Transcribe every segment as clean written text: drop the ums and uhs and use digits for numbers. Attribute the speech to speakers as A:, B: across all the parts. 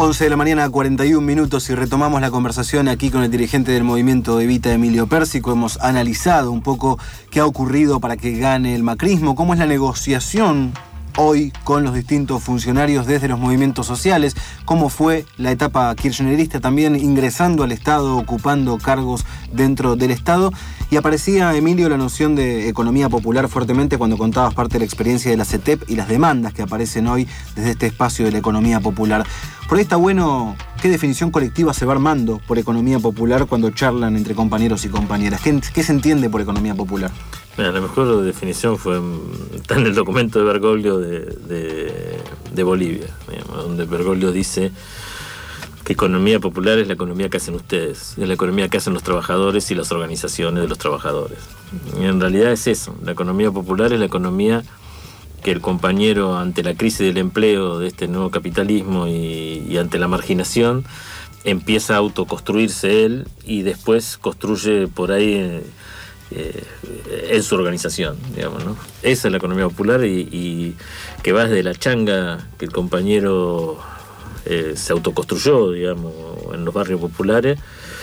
A: 11 de la mañana, 41 minutos, y retomamos la conversación aquí con el dirigente del movimiento Evita, Emilio Pérsico. Hemos analizado un poco qué ha ocurrido para que gane el macrismo, cómo es la negociación hoy con los distintos funcionarios desde los movimientos sociales, cómo fue la etapa kirchnerista también ingresando al Estado, ocupando cargos dentro del Estado. Y aparecía, Emilio, la noción de economía popular fuertemente cuando contabas parte de la experiencia de la CETEP y las demandas que aparecen hoy desde este espacio de la economía popular. Por ahí está bueno, ¿qué definición colectiva se va armando por economía popular cuando charlan entre compañeros y compañeras? ¿Qué se entiende por economía popular?
B: Mira, la mejor definición está en el documento de Bergoglio de Bolivia, digamos, donde Bergoglio dice que economía popular es la economía que hacen ustedes, es la economía que hacen los trabajadores y las organizaciones de los trabajadores. Y en realidad es eso, la economía popular es la economía que el compañero, ante la crisis del empleo de este nuevo capitalismo y ante la marginación, empieza a autoconstruirse él y después construye por ahí en su organización, digamos, ¿no? Esa es la economía popular y que va desde la changa que el compañero se autoconstruyó, digamos, en los barrios populares,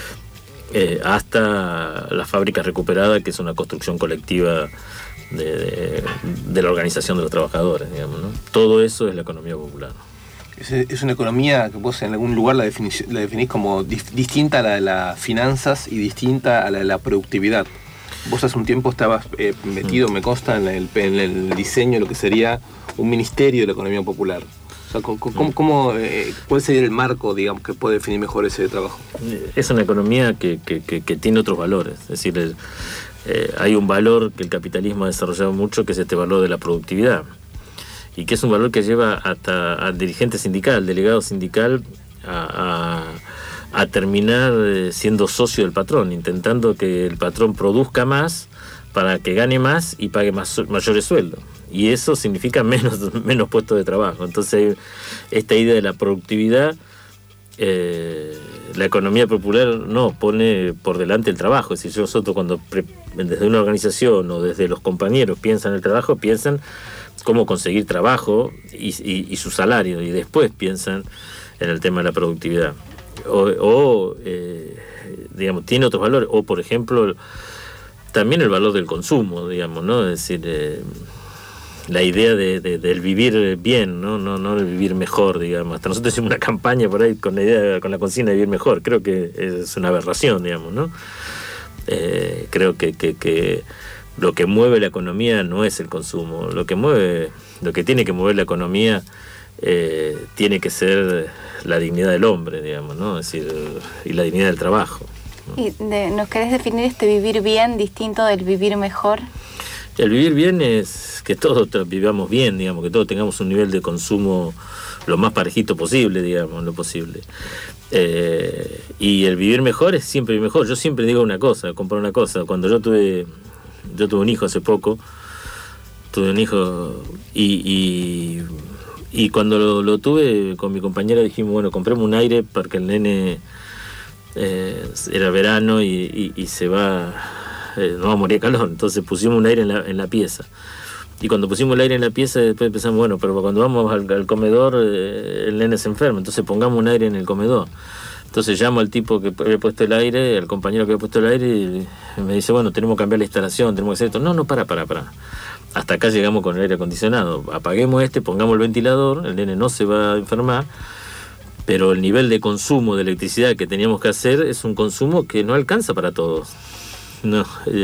B: hasta las fábricas recuperadas, que es una construcción colectiva de la organización de los trabajadores, digamos, ¿no? Todo eso es la economía popular.
C: Es una economía que vos en algún lugar la definís como distinta a la de las finanzas y distinta a la de la productividad. Vos hace un tiempo estabas metido, me consta, en el diseño de lo que sería un ministerio de la economía popular. O sea, ¿cuál sería el marco, digamos, que puede definir mejor ese trabajo?
B: Es una economía que tiene otros valores. Es decir, hay un valor que el capitalismo ha desarrollado mucho, que es este valor de la productividad. Y que es un valor que lleva hasta al dirigente sindical, delegado sindical, a terminar siendo socio del patrón, intentando que el patrón produzca más para que gane más y pague mayores sueldos. Y eso significa menos puestos de trabajo. Entonces, esta idea de la productividad, la economía popular no pone por delante el trabajo. Es decir, nosotros cuando desde una organización o desde los compañeros piensan el trabajo, piensan cómo conseguir trabajo y su salario, y después piensan en el tema de la productividad. Digamos, tiene otros valores, o por ejemplo también el valor del consumo, digamos, ¿no? Es decir, la idea del vivir bien, no el vivir mejor, digamos. Hasta nosotros hicimos una campaña por ahí con la consigna de vivir mejor. Creo que es una aberración, digamos, ¿no? Creo que lo que mueve la economía no es el consumo. Lo que tiene que mover la economía tiene que ser la dignidad del hombre, digamos, ¿no? Es decir, y la dignidad del trabajo, ¿no?
D: ¿Y nos querés definir este vivir bien distinto del vivir mejor?
B: El vivir bien es que todos vivamos bien, digamos, que todos tengamos un nivel de consumo lo más parejito posible, digamos, lo posible. Y el vivir mejor es siempre vivir mejor. Yo siempre digo una cosa, comparo una cosa. Cuando yo tuve un hijo hace poco, y cuando lo tuve con mi compañera dijimos, bueno, compremos un aire porque el nene era verano y se va, no va a morir de calor. Entonces pusimos un aire en la pieza. Y cuando pusimos el aire en la pieza, después pensamos, bueno, pero cuando vamos al comedor, el nene se enferma, entonces pongamos un aire en el comedor. Entonces llamo al tipo que había puesto el aire, al compañero que había puesto el aire, y me dice, bueno, tenemos que cambiar la instalación, tenemos que hacer esto. No, para. Hasta acá llegamos con el aire acondicionado. Apaguemos pongamos el ventilador, el nene no se va a enfermar, pero el nivel de consumo de electricidad que teníamos que hacer es un consumo que no alcanza para todos. No,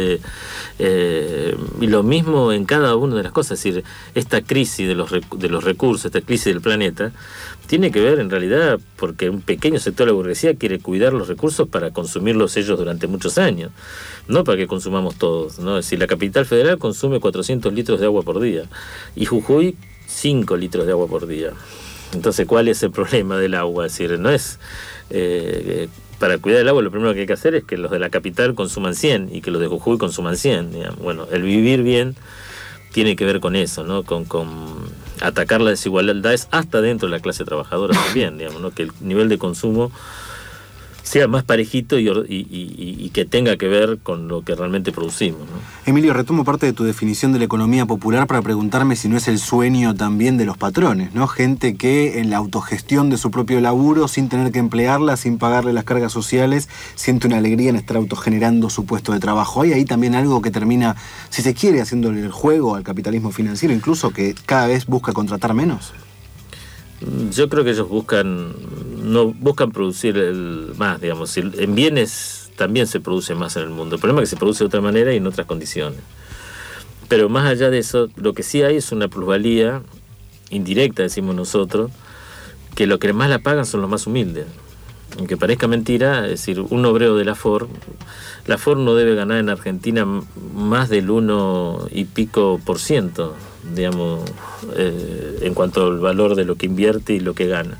B: y lo mismo en cada una de las cosas. Es decir, esta crisis de los recursos, esta crisis del planeta, tiene que ver en realidad porque un pequeño sector de la burguesía quiere cuidar los recursos para consumirlos ellos durante muchos años, no para que consumamos todos, ¿no? Es decir, la Capital Federal consume 400 litros de agua por día y Jujuy 5 litros de agua por día. Entonces, ¿cuál es el problema del agua? Es decir, no es... para cuidar el agua lo primero que hay que hacer es que los de la capital consuman 100 y que los de Jujuy consuman 100. Digamos. Bueno, el vivir bien tiene que ver con eso, ¿no? Con atacar las desigualdades hasta dentro de la clase trabajadora también, digamos, ¿no? Que el nivel de consumo sea más parejito y que tenga que ver con lo que realmente producimos, ¿no?
A: Emilio, retomo parte de tu definición de la economía popular para preguntarme si no es el sueño también de los patrones, ¿no? Gente que en la autogestión de su propio laburo, sin tener que emplearla, sin pagarle las cargas sociales, siente una alegría en estar autogenerando su puesto de trabajo. Hay ahí también algo que termina, si se quiere, haciéndole el juego al capitalismo financiero, incluso que cada vez busca contratar menos.
B: Yo creo que ellos no buscan producir más, digamos. En bienes también se produce más en el mundo. El problema es que se produce de otra manera y en otras condiciones. Pero más allá de eso, lo que sí hay es una plusvalía indirecta, decimos nosotros, que lo que más la pagan son los más humildes. Aunque parezca mentira, es decir, un obrero de la Ford no debe ganar en Argentina más del 1 y pico %, digamos, en cuanto al valor de lo que invierte y lo que gana.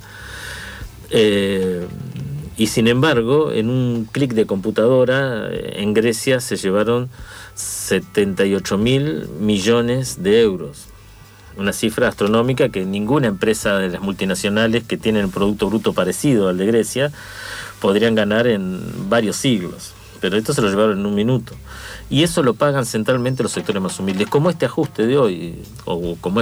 B: Y sin embargo, en un clic de computadora, en Grecia se llevaron 78.000 millones de euros. Una cifra astronómica que ninguna empresa de las multinacionales que tienen un producto bruto parecido al de Grecia podrían ganar en varios siglos. Pero esto se lo llevaron en un minuto. Y eso lo pagan centralmente los sectores más humildes. Como este ajuste de hoy, o como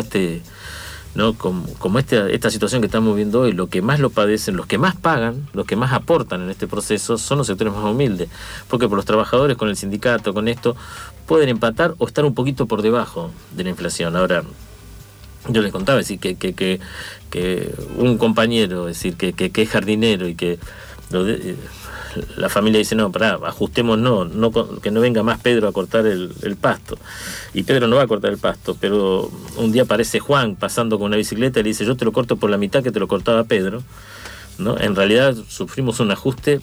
B: esta situación que estamos viendo hoy, lo que más lo padecen, los que más pagan, los que más aportan en este proceso son los sectores más humildes. Porque por los trabajadores, con el sindicato, con esto, pueden empatar o estar un poquito por debajo de la inflación. Ahora, yo les contaba, es decir, que un compañero, es decir, que es jardinero y que la familia dice, no, pará, ajustemos, que no venga más Pedro a cortar el pasto. Y Pedro no va a cortar el pasto, pero un día aparece Juan pasando con una bicicleta y le dice, yo te lo corto por la mitad que te lo cortaba Pedro, ¿no? En realidad sufrimos un ajuste,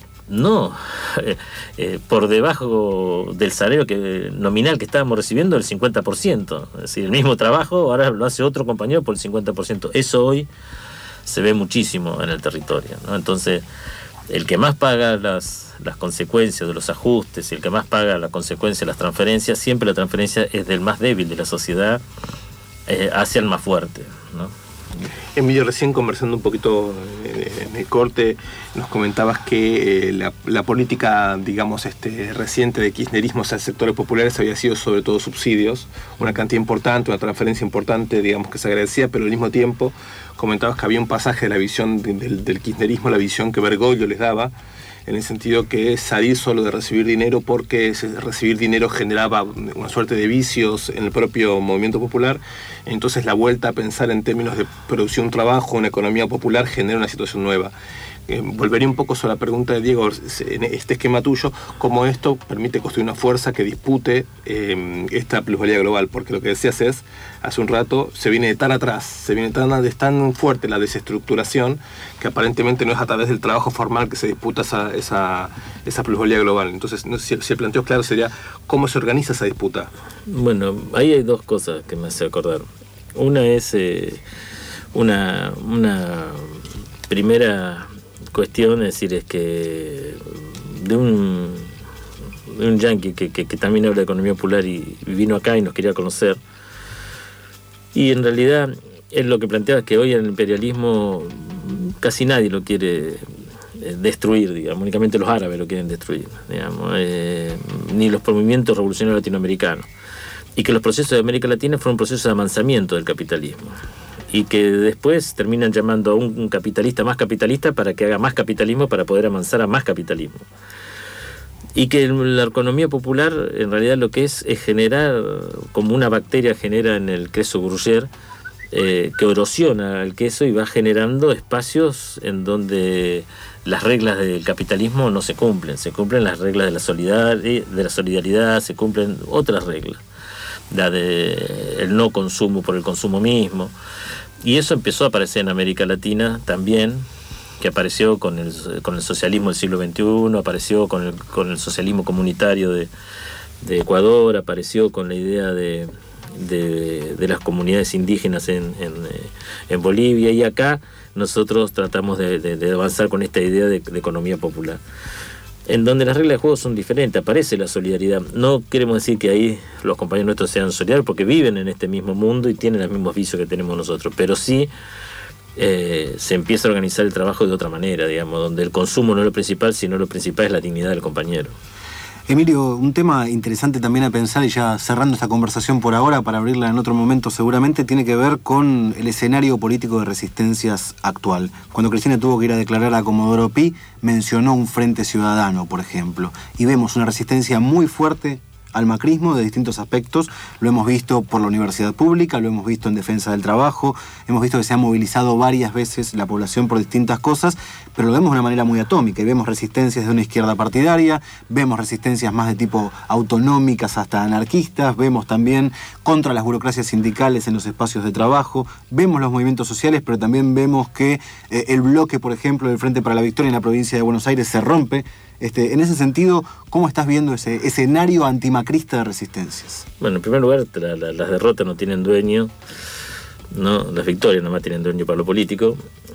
B: por debajo del salario nominal que estábamos recibiendo, el 50%. Es decir, el mismo trabajo ahora lo hace otro compañero por el 50%. Eso hoy se ve muchísimo en el territorio, ¿no? Entonces, el que más paga las consecuencias de los ajustes, y el que más paga la consecuencia de las transferencias, siempre la transferencia es del más débil de la sociedad hacia el más fuerte, ¿no?
C: Emilio, recién conversando un poquito en el corte, nos comentabas que la política, digamos, reciente de kirchnerismo hacia sectores populares había sido sobre todo subsidios, una cantidad importante, una transferencia importante, digamos, que se agradecía, pero al mismo tiempo comentabas que había un pasaje de la visión del kirchnerismo, la visión que Bergoglio les daba, en el sentido que salir solo de recibir dinero porque recibir dinero generaba una suerte de vicios en el propio movimiento popular. Entonces la vuelta a pensar en términos de producir un trabajo, una economía popular, genera una situación nueva. Volvería un poco sobre la pregunta de Diego, en este esquema tuyo, cómo esto permite construir una fuerza que dispute esta plusvalía global, porque lo que decías es, hace un rato, se viene de tan atrás, es tan fuerte la desestructuración, que aparentemente no es a través del trabajo formal que se disputa esa plusvalía global. Entonces, si el planteo claro sería, ¿cómo se organiza esa disputa?
B: Bueno, ahí hay dos cosas que me hace acordar. Una es una primera cuestión, es decir, es que de un yanqui que también habla de economía popular y vino acá y nos quería conocer, y en realidad él lo que planteaba es que hoy el imperialismo casi nadie lo quiere destruir, digamos, únicamente los árabes lo quieren destruir, digamos, ni los movimientos revolucionarios latinoamericanos, y que los procesos de América Latina fueron procesos de amansamiento del capitalismo, y que después terminan llamando a un capitalista más capitalista para que haga más capitalismo para poder avanzar a más capitalismo. Y que la economía popular en realidad lo que es generar, como una bacteria genera en el queso Gruyère, que erosiona el queso y va generando espacios en donde las reglas del capitalismo no se cumplen las reglas de la solidaridad, se cumplen otras reglas, la de el no consumo por el consumo mismo. Y eso empezó a aparecer en América Latina también, que apareció con el socialismo del siglo XXI, apareció con el socialismo comunitario de Ecuador, apareció con la idea de las comunidades indígenas en Bolivia, y acá nosotros tratamos de avanzar con esta idea de economía popular, en donde las reglas de juego son diferentes, aparece la solidaridad. No queremos decir que ahí los compañeros nuestros sean solidarios, porque viven en este mismo mundo y tienen los mismos vicios que tenemos nosotros, pero sí se empieza a organizar el trabajo de otra manera, digamos, donde el consumo no es lo principal, sino lo principal es la dignidad del compañero.
A: Emilio, un tema interesante también a pensar, y ya cerrando esta conversación por ahora, para abrirla en otro momento seguramente, tiene que ver con el escenario político de resistencias actual. Cuando Cristina tuvo que ir a declarar a Comodoro Pi, mencionó un frente ciudadano, por ejemplo, y vemos una resistencia muy fuerte al macrismo de distintos aspectos. Lo hemos visto por la universidad pública, lo hemos visto en defensa del trabajo, hemos visto que se ha movilizado varias veces la población por distintas cosas, pero lo vemos de una manera muy atómica, y vemos resistencias de una izquierda partidaria, vemos resistencias más de tipo autonómicas hasta anarquistas, vemos también contra las burocracias sindicales en los espacios de trabajo, vemos los movimientos sociales, pero también vemos que el bloque, por ejemplo, del Frente para la Victoria en la provincia de Buenos Aires se rompe. En ese sentido, ¿cómo estás viendo ese escenario antimacrista de resistencias?
B: Bueno, en primer lugar, las derrotas no tienen dueño, ¿no? Las victorias nomás tienen dueño para lo político.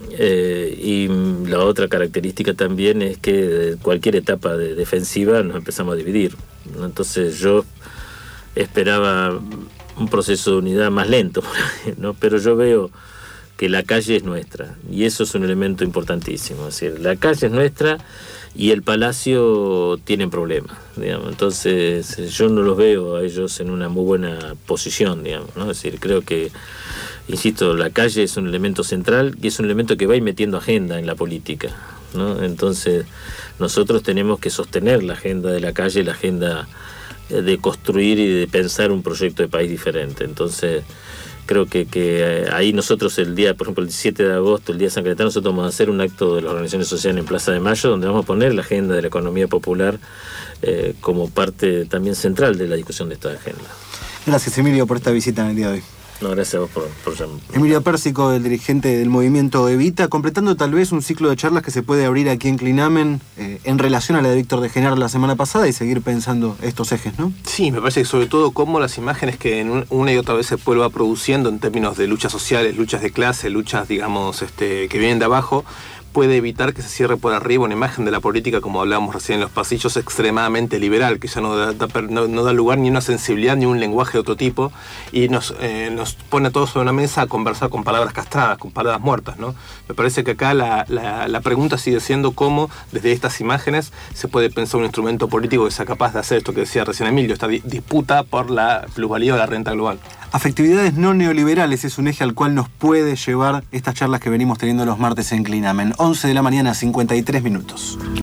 B: Y la otra característica también es que cualquier etapa defensiva nos empezamos a dividir, ¿no? Entonces yo esperaba un proceso de unidad más lento, ¿no? Pero yo veo que la calle es nuestra, y eso es un elemento importantísimo. Es decir, la calle es nuestra y el Palacio tienen problemas, digamos. Entonces yo no los veo a ellos en una muy buena posición, digamos, ¿no? Es decir, creo que, insisto, la calle es un elemento central y es un elemento que va a ir metiendo agenda en la política, ¿no? Entonces nosotros tenemos que sostener la agenda de la calle, la agenda de construir y de pensar un proyecto de país diferente. Entonces creo que ahí nosotros el día, por ejemplo, el 17 de agosto, el día de San Cayetano, nosotros vamos a hacer un acto de las organizaciones sociales en Plaza de Mayo, donde vamos a poner la agenda de la economía popular como parte también central de la discusión de esta agenda.
A: Gracias, Emilio, por esta visita en el día de hoy.
B: No, gracias a vos por llamar.
A: Emilio Pérsico, el dirigente del movimiento Evita, completando tal vez un ciclo de charlas que se puede abrir aquí en Clinamen en relación a la de Víctor de Genaro la semana pasada y seguir pensando estos ejes, ¿no?
C: Sí, me parece que sobre todo cómo las imágenes que una y otra vez el pueblo va produciendo en términos de luchas sociales, luchas de clase, luchas, digamos, que vienen de abajo, puede evitar que se cierre por arriba una imagen de la política, como hablábamos recién en los pasillos, extremadamente liberal, que ya no da lugar ni una sensibilidad ni un lenguaje de otro tipo, y nos pone a todos sobre una mesa a conversar con palabras castradas, con palabras muertas, ¿no? Me parece que acá la pregunta sigue siendo cómo desde estas imágenes se puede pensar un instrumento político que sea capaz de hacer esto que decía recién Emilio, esta disputa por la plusvalía o la renta global.
A: Afectividades no neoliberales es un eje al cual nos puede llevar estas charlas que venimos teniendo los martes en Clinamen. 11 de la mañana, 53 minutos.